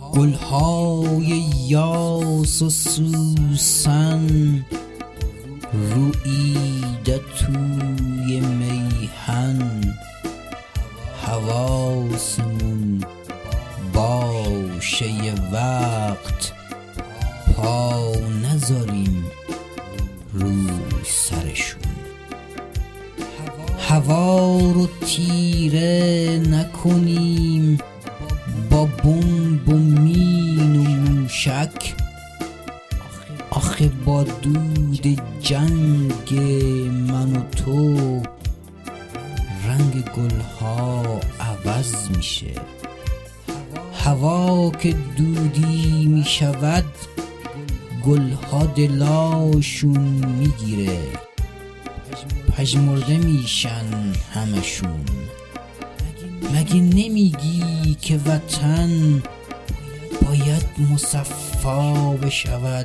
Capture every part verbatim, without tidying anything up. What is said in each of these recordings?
گلهای یاس و سوسن روییده توی میهن، حواسمون باشه یه وقت پا نذاریم روی سرشون. هوا رو تیره نکنیم با بمب و مین و موشک، آخه با دود جنگ من و تو رنگ گلها عوض میشه. هوا که دودی میشود گلها دلاشون میگیره، پژمرده میشن همشون. مگه نمیگی که وطن باید مصفا بشود؟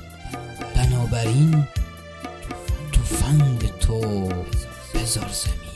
بنابراین تفنگ تو بذار زمین.